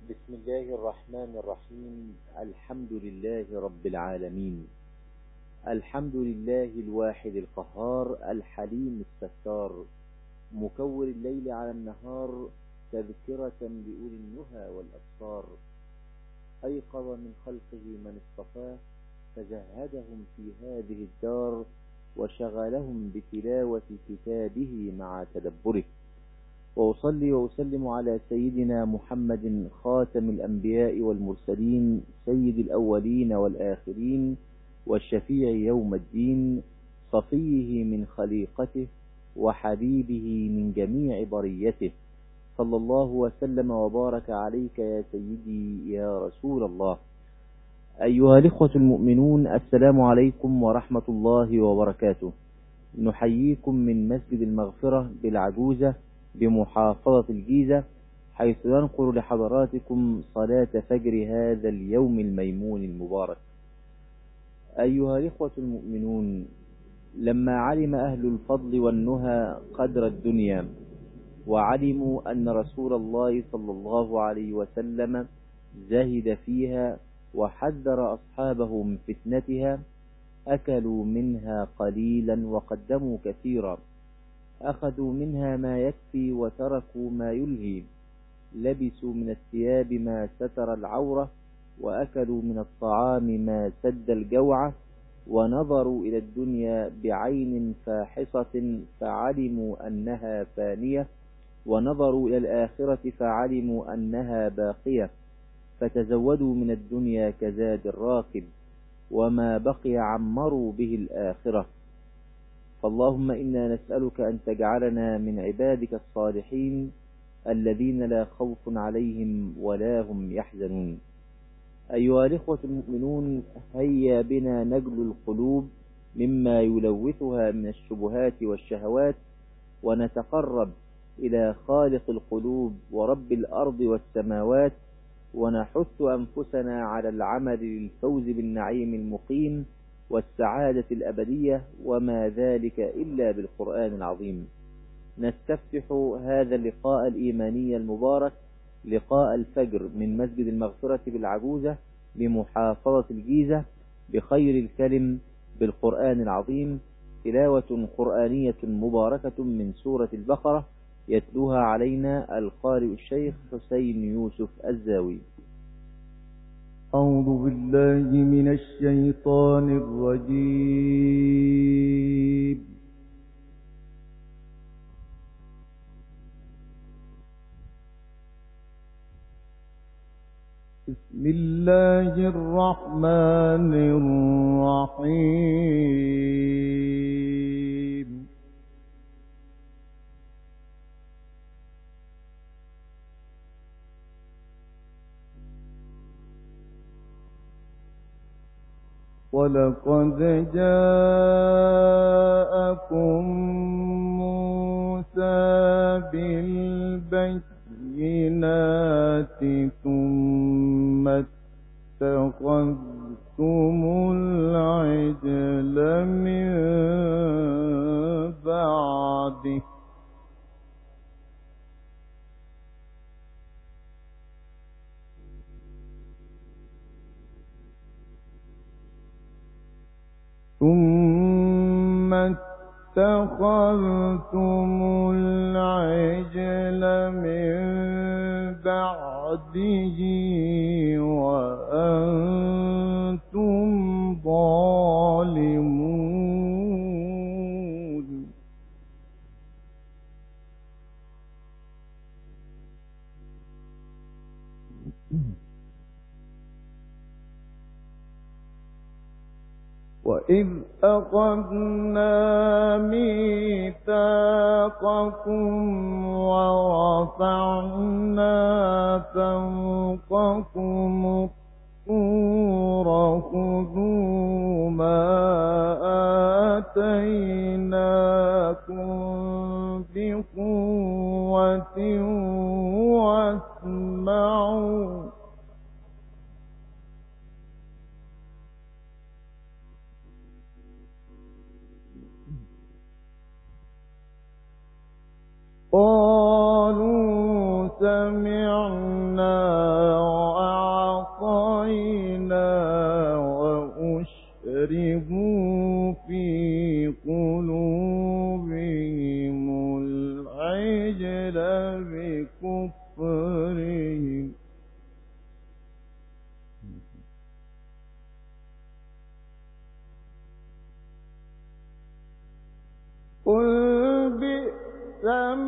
بسم الله الرحمن الرحيم. الحمد لله رب العالمين. الحمد لله الواحد القهار الحليم الستار، مكور الليل على النهار، تذكرة لأولي النهى والأبصار. أيقظ من خلقه من اصطفاه، فزهدهم في هذه الدار، وشغلهم بتلاوة كتابه مع تدبره. وأصلي وأسلم على سيدنا محمد خاتم الأنبياء والمرسلين، سيد الأولين والآخرين، والشفيع يوم الدين، صفيه من خليقته وحبيبه من جميع بريته، صلى الله وسلم وبارك عليك يا سيدي يا رسول الله. أيها الإخوة المؤمنون، السلام عليكم ورحمة الله وبركاته. نحييكم من مسجد المغفرة بالعجوزة بمحافظة الجيزة، حيث ننقل لحضراتكم صلاة فجر هذا اليوم الميمون المبارك. أيها الإخوة المؤمنون، لما علم أهل الفضل والنهى قدر الدنيا، وعلموا أن رسول الله صلى الله عليه وسلم زهد فيها وحذر أصحابه من فتنتها، أكلوا منها قليلا وقدموا كثيرا، أخذوا منها ما يكفي وتركوا ما يلهي، لبسوا من الثياب ما ستر العورة، وأكلوا من الطعام ما سد الجوعة، ونظروا إلى الدنيا بعين فاحصة فعلموا أنها فانية، ونظروا إلى الآخرة فعلموا أنها باقية، فتزودوا من الدنيا كزاد الراكب، وما بقي عمروا به الآخرة. فاللهم إنا نسألك أن تجعلنا من عبادك الصالحين الذين لا خوف عليهم ولا هم يحزنون. أيها الإخوة المؤمنون، هيا بنا نجل القلوب مما يلوثها من الشبهات والشهوات، ونتقرب إلى خالق القلوب ورب الأرض والسماوات، ونحث أنفسنا على العمل للفوز بالنعيم المقيم والسعادة الأبدية، وما ذلك إلا بالقرآن العظيم. نستفتح هذا اللقاء الإيماني المبارك، لقاء الفجر من مسجد المغفرة بالعجوزة بمحافظة الجيزة، بخير الكلم بالقرآن العظيم، تلاوة قرآنية مباركة من سورة البقرة، يتلوها علينا القارئ الشيخ حسين يوسف الزاوي. أعوذ بالله من الشيطان الرجيم. بسم الله الرحمن الرحيم. ولقد جاءكم موسى بالبينات ثم اتخذتم العجل من بعده وأنتم ظالمون. وإذ أخذنا ميثاقكم ورفعنا فوقكم الطور خذوا ما آتيناكم بقوة واسمعوا. قالوا سمعنا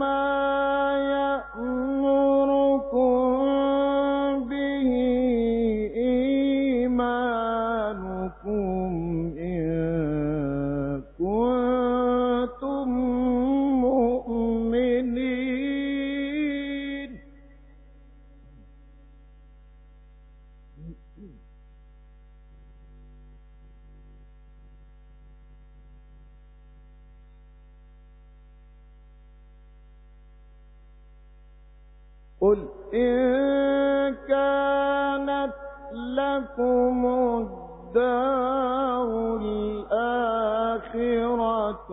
ما يأمركم به إيمانكم إن كنتم مؤمنين. قل إن كانت لكم الدار الآخرة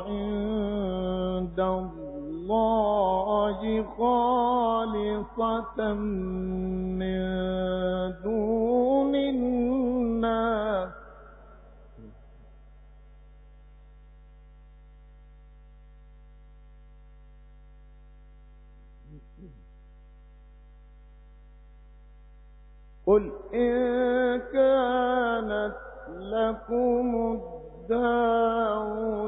عند الله خالصة من دون الناس قل إن كانت لكم الدار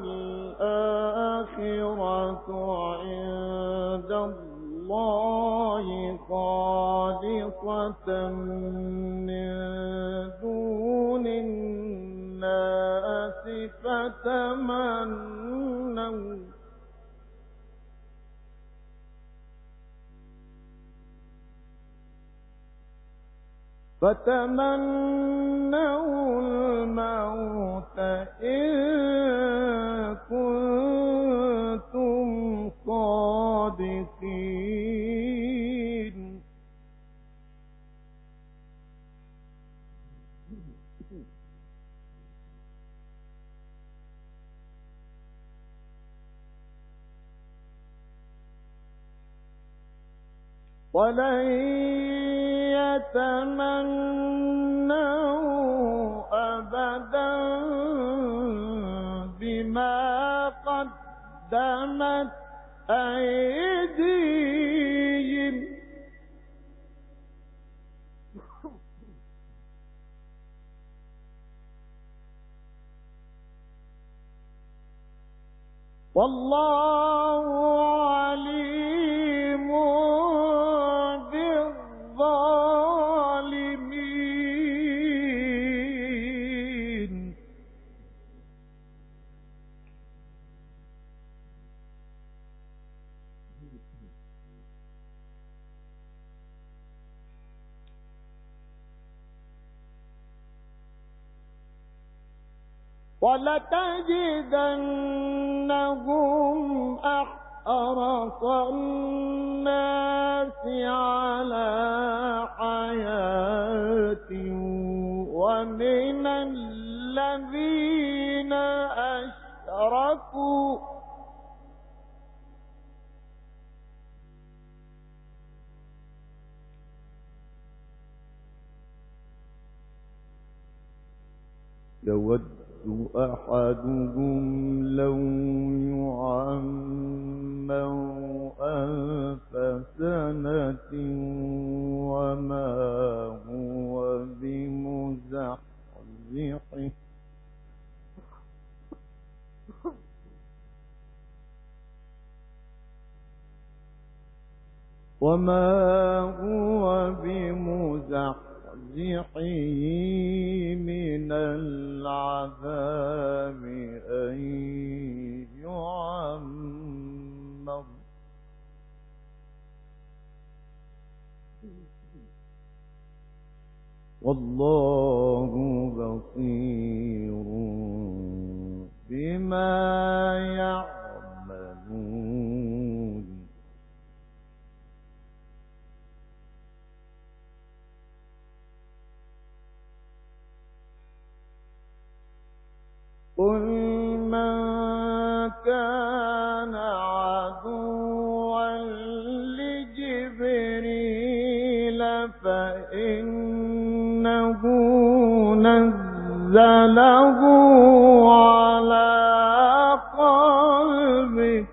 الآخرة عند الله خالصة من دون الناس فتمنوا الموت إن كنتم صادقين. ولن يتمنوا أبدا بما قدمت أيديهم والله عليم بالظالمين. ولتجدنهم أحرص الناس على حياة ومن الذين أشركوا يود أحدهم لو يعمر ألف سنة وما هو بمزحزحه من العذاب أن يعمر والله بصير بما يعملون. قل من كان عدوا لجبريل فإنه نزله على قلبك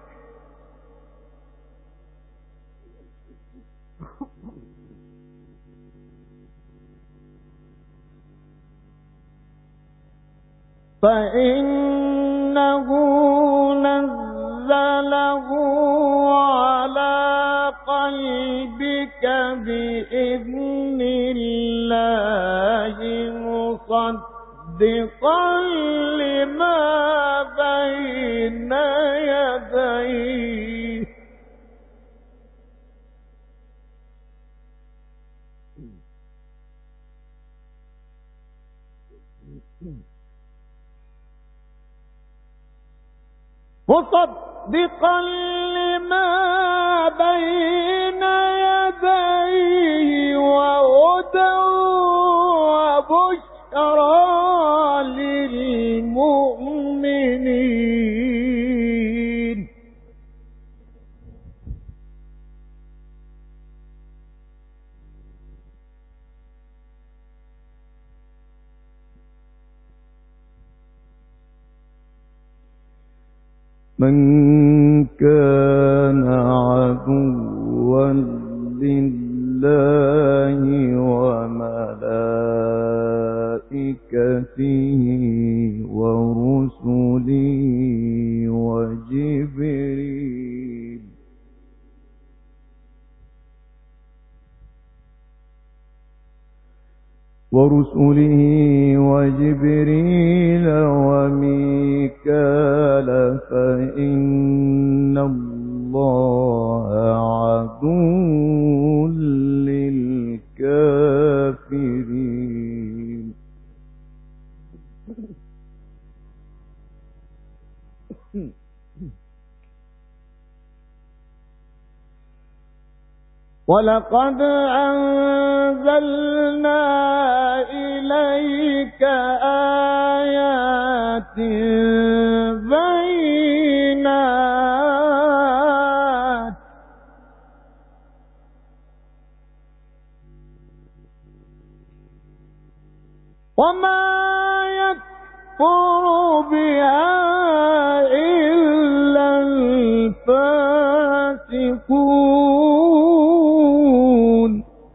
فإنه نزله لما بين يديه مصدقا لما بين يديه وهدى وبشرى للمؤمنين من كان عدوا لله وملائكته ورسله وجبريل وميكال فإن الله عدو للكافرين ولقد أنزلنا إليك آيات بينات وما يكفر بها إلا الفاسقون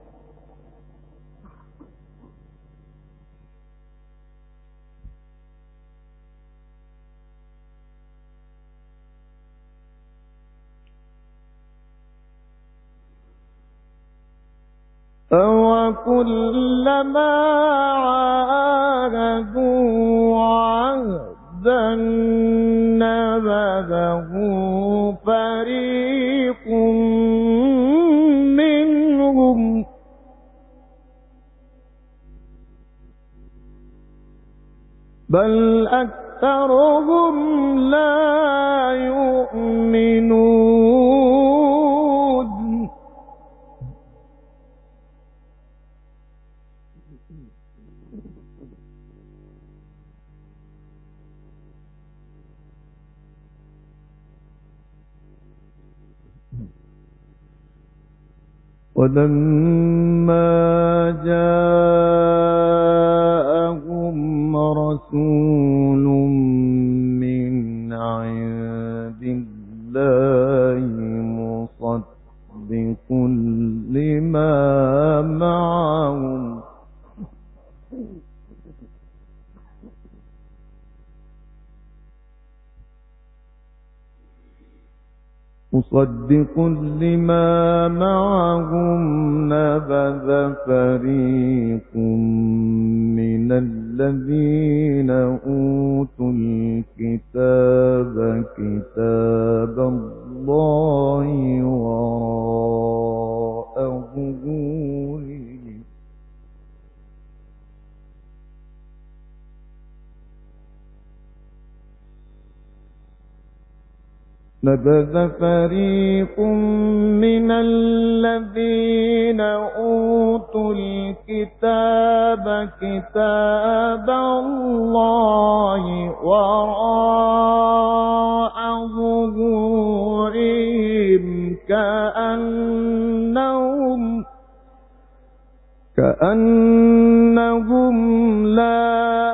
أَوَكُلَّمَا عَاهَدُوا عَهْدًا نَبَذَهُ فَرِيقٌ مِّنْهُمْ بَلْ أَكْثَرُهُمْ لَا يُؤْمِنُونَ ولما جاءهم رسول من عند الله مصدق لما معهم نبذ فريق من الذين أوتوا الكتاب كتاب الله وراء ظهورهم نبذ فريق من الذين أوتوا الكتاب كتاب الله وراء ظهورهم كأنهم لا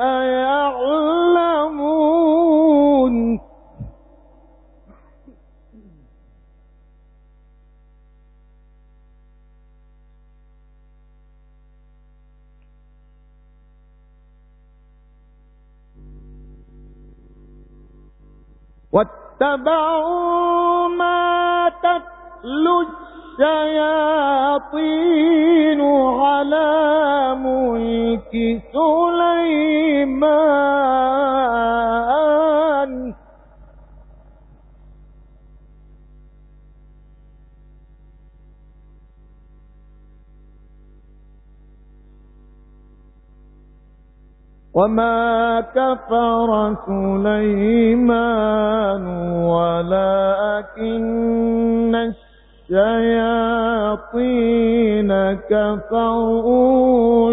يعلمون واتبعوا ما تتلو الشياطين على ملك سليمان وما كفر سليمان ولكن الشياطين كفروا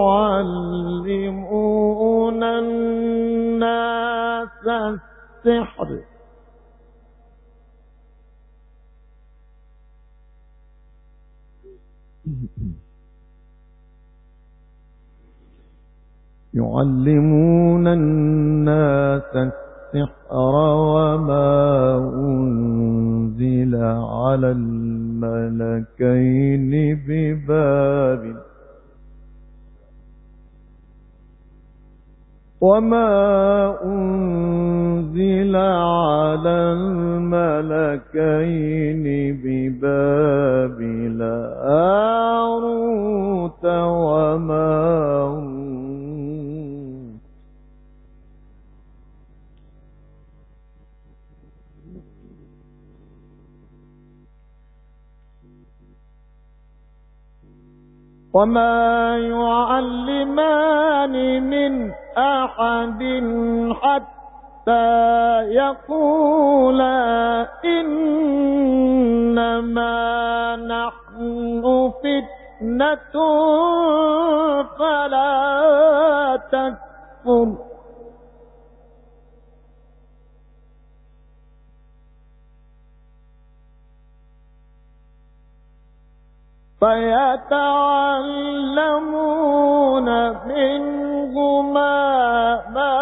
يعلمون الناس السحر وما أنزل على الملكين ببابل هاروت وماروت وما يعلمان من أحد حتى يقولا إنما نحن فتنة فلا تكفر فيتعلمون منهما ما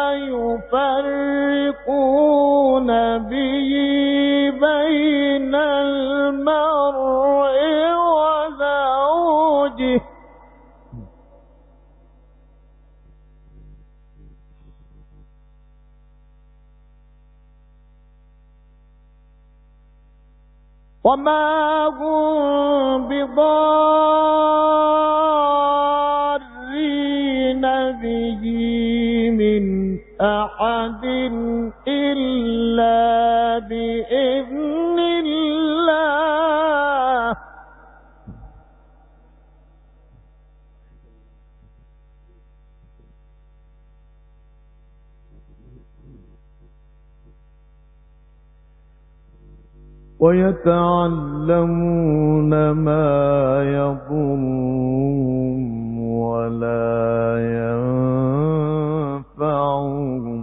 يفرقون به بين المرء وزوجه وما هم بضارين به من أحد إلا بإذن الله ويتعلمون ما يضرهم ولا ينفعهم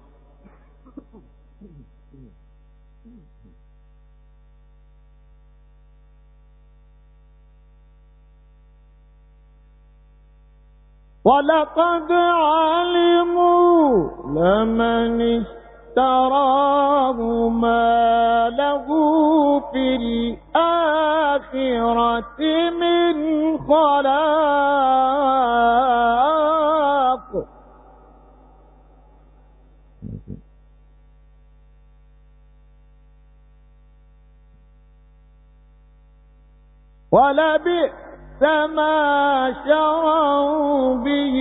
ولقد علموا لمن اشتراه ما له في الآخرة من خلاق ولبئس ما شروا به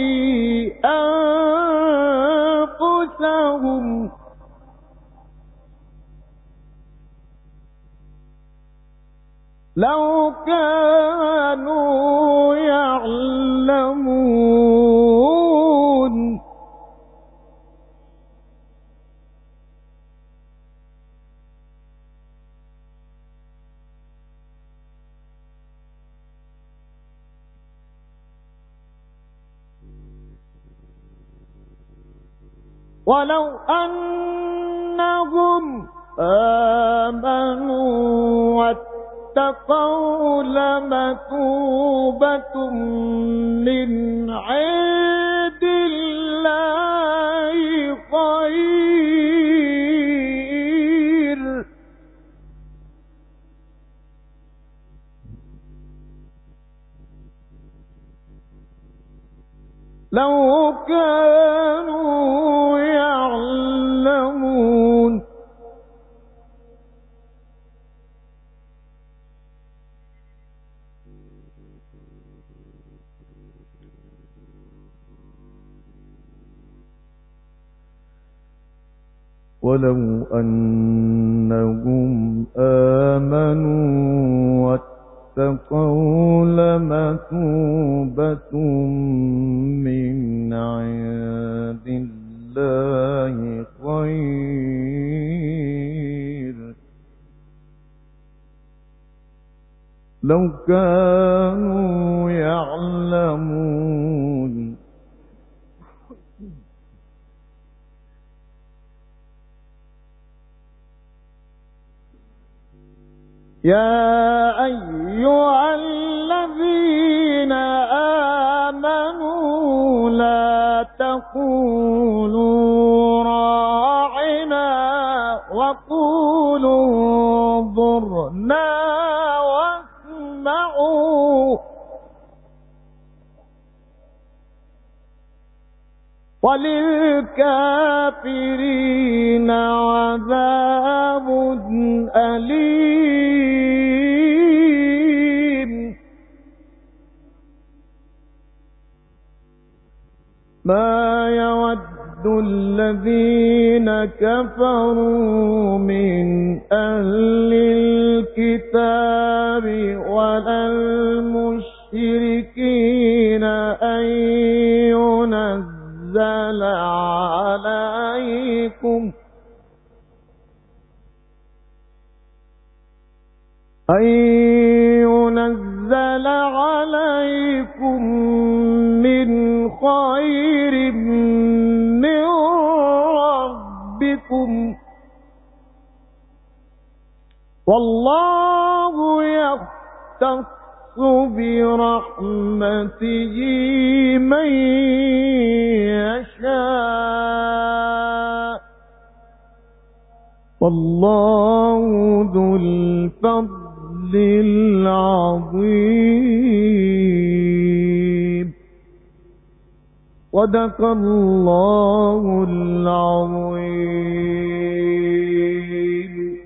أنفسهم لو كانوا يعلمون ولو أنهم آمنوا واتقوا لمثوبة من عند الله خير لو كانوا يعلمون ولو أنهم آمنوا واتقوا لمثوبة من عند الله خير لو كانوا يعلمون. يا أيها الذين آمنوا لا تقولوا راعنا وقولوا انظرنا واسمعوا وللكافرين عذاب أليم. ما يود الذين كفروا من أهل الكتاب ولا المشركين أن ينزل عليكم من خير من ربكم والله يختص برحمته من يشاء والله ذو الفضل العظيم. صدق الله العظيم.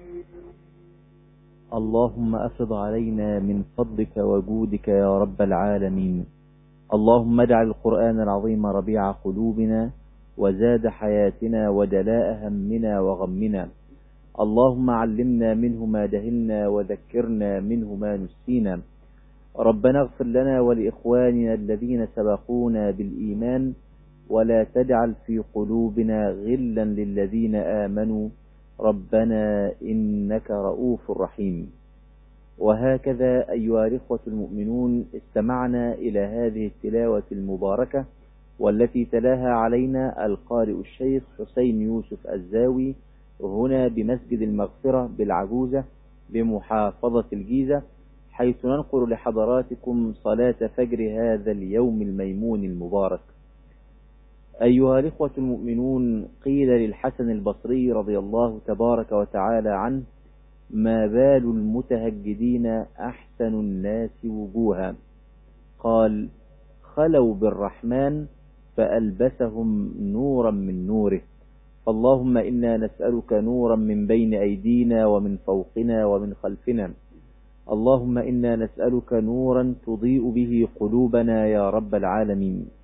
اللهم أفض علينا من فضلك وجودك يا رب العالمين. اللهم اجعل القرآن العظيم ربيع قلوبنا وزاد حياتنا ودلاء همنا وغمنا. اللهم علمنا منه ما جهلنا وذكرنا منه ما نسينا. ربنا اغفر لنا ولإخواننا الذين سبقونا بالإيمان ولا تجعل في قلوبنا غلا للذين آمنوا ربنا إنك رؤوف رحيم. وهكذا أيها الإخوة المؤمنون استمعنا إلى هذه التلاوة المباركة والتي تلاها علينا القارئ الشيخ حسين يوسف الزاوي هنا بمسجد المغفرة بالعجوزة بمحافظة الجيزة، حيث ننقل لحضراتكم صلاة فجر هذا اليوم الميمون المبارك. أيها الإخوة المؤمنون، قيل للحسن البصري رضي الله تبارك وتعالى عنه: ما بال المتهجدين أحسن الناس وجوها؟ قال: خلوا بالرحمن فألبسهم نورا من نوره. فاللهم إنا نسألك نورا من بين أيدينا ومن فوقنا ومن خلفنا. اللهم إنا نسألك نورا تضيء به قلوبنا يا رب العالمين.